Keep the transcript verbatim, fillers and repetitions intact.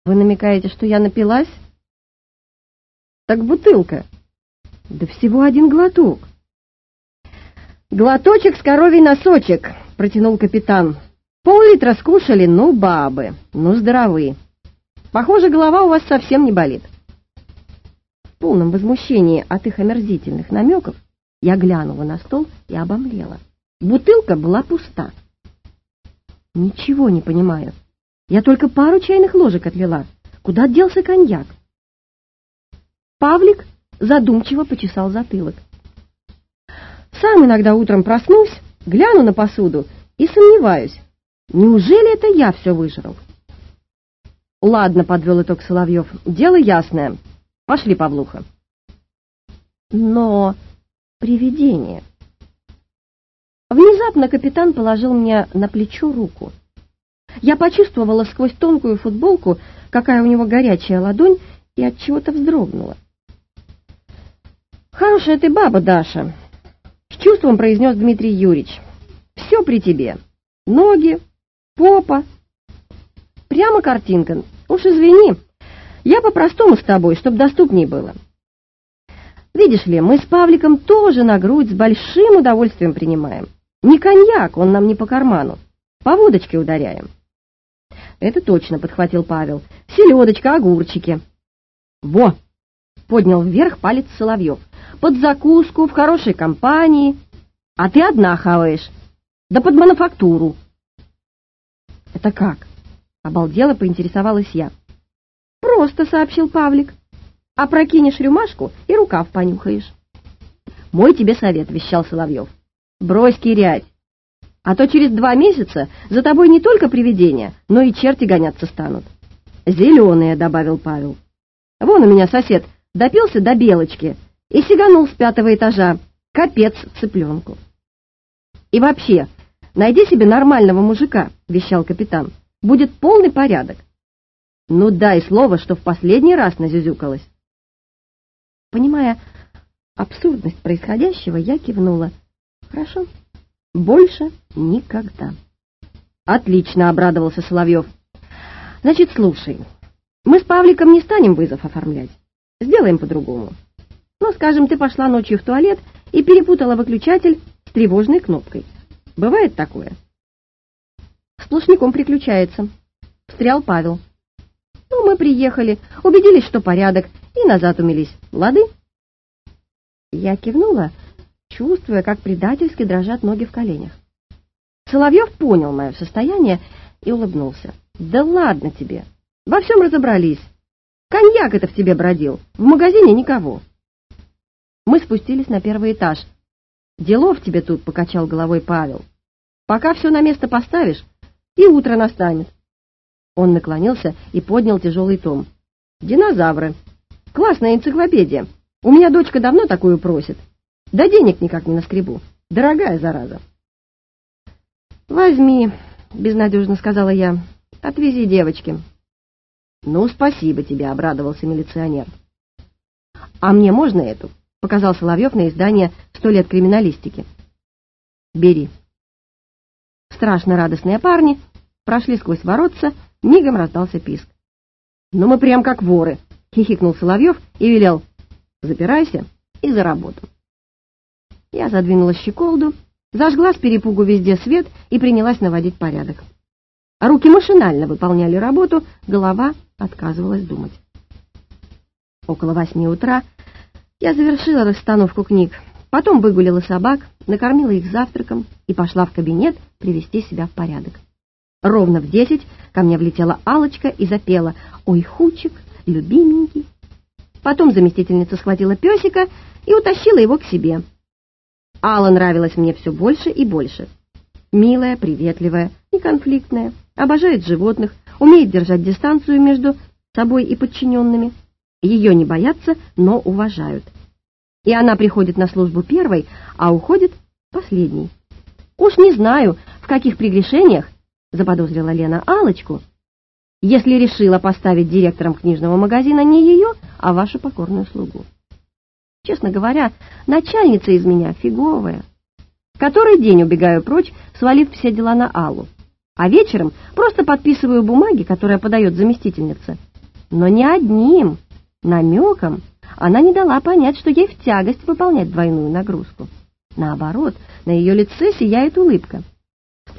Вы намекаете, что я напилась? Так бутылка. Да всего один глоток. Глоточек с коровий носочек, протянул капитан. Пол-литра скушали, ну, бабы, ну, здоровы. Похоже, голова у вас совсем не болит. В полном возмущении от их омерзительных намеков я глянула на стол и обомлела. Бутылка была пуста. Ничего не понимаю. Я только пару чайных ложек отлила. Куда делся коньяк? Павлик задумчиво почесал затылок. Сам иногда утром проснусь, гляну на посуду и сомневаюсь, неужели это я все выжрал? Ладно, подвел итог Соловьев, дело ясное. Пошли, Павлуха. Но привидение. Внезапно капитан положил мне на плечо руку. Я почувствовала сквозь тонкую футболку, какая у него горячая ладонь, и от чего-то вздрогнула. «Хорошая ты баба, Даша», — с чувством произнес Дмитрий Юрьевич. «Все при тебе. Ноги, попа. Прямо картинка. Уж извини, я по-простому с тобой, чтоб доступней было. Видишь ли, мы с Павликом тоже на грудь с большим удовольствием принимаем. Не коньяк, он нам не по карману. По водочке ударяем». «Это точно», — подхватил Павел. «Селедочка, огурчики». «Во!» — поднял вверх палец Соловьев. «Под закуску, в хорошей компании. А ты одна хаваешь. Да под мануфактуру». «Это как?» — обалдела поинтересовалась я. «Просто», — сообщил Павлик. «Опрокинешь рюмашку и рукав понюхаешь». «Мой тебе совет», — вещал Соловьев. «Брось кирять. А то через два месяца за тобой не только привидения, но и черти гоняться станут». «Зеленые», — добавил Павел. «Вон у меня сосед допился до белочки и сиганул с пятого этажа. Капец цыпленку». «И вообще, найди себе нормального мужика», — вещал капитан. «Будет полный порядок». «Ну дай слово, что в последний раз назюзюкалась». Понимая абсурдность происходящего, я кивнула. «Хорошо. Больше никогда». «Отлично», — обрадовался Соловьев. «Значит, слушай, мы с Павликом не станем вызов оформлять. Сделаем по-другому. Ну, скажем, ты пошла ночью в туалет и перепутала выключатель с тревожной кнопкой. Бывает такое?» «Сплошняком приключается», — встрял Павел. «Ну, мы приехали, убедились, что порядок, и назад умились. Лады?» Я кивнула, чувствуя, как предательски дрожат ноги в коленях. Соловьев понял мое состояние и улыбнулся. «Да ладно тебе, во всем разобрались. Коньяк это в тебе бродил, в магазине никого». Мы спустились на первый этаж. «Делов тебе тут», — покачал головой Павел. «Пока все на место поставишь, и утро настанет». Он наклонился и поднял тяжелый том. «Динозавры. Классная энциклопедия. У меня дочка давно такую просит. Да денег никак не наскребу. Дорогая зараза». «Возьми», — безнадежно сказала я. «Отвези девочке». «Ну, спасибо тебе», — обрадовался милиционер. «А мне можно эту?» — показал Соловьев на издание «Сто лет криминалистики». «Бери». Страшно радостные парни прошли сквозь воротца, мигом раздался писк. «Ну мы прям как воры», — хихикнул Соловьев и велел: «Запирайся и за работу». Я задвинула щеколду, зажгла с перепугу везде свет и принялась наводить порядок. Руки машинально выполняли работу, голова отказывалась думать. Около восьми утра я завершила расстановку книг, потом выгулила собак, накормила их завтраком и пошла в кабинет привести себя в порядок. Ровно в десять ко мне влетела Алочка и запела: «Ой, Хучик, любименький». Потом заместительница схватила песика и утащила его к себе. Алла нравилась мне все больше и больше. Милая, приветливая, неконфликтная, обожает животных, умеет держать дистанцию между собой и подчиненными. Ее не боятся, но уважают. И она приходит на службу первой, а уходит последней. Уж не знаю, в каких прегрешениях заподозрила Лена Аллочку, если решила поставить директором книжного магазина не ее, а вашу покорную слугу. Честно говоря, начальница из меня фиговая. Который день убегаю прочь, свалив все дела на Аллу, а вечером просто подписываю бумаги, которые подает заместительница, Но ни одним намеком она не дала понять, что ей в тягость выполнять двойную нагрузку. Наоборот, на ее лице сияет улыбка.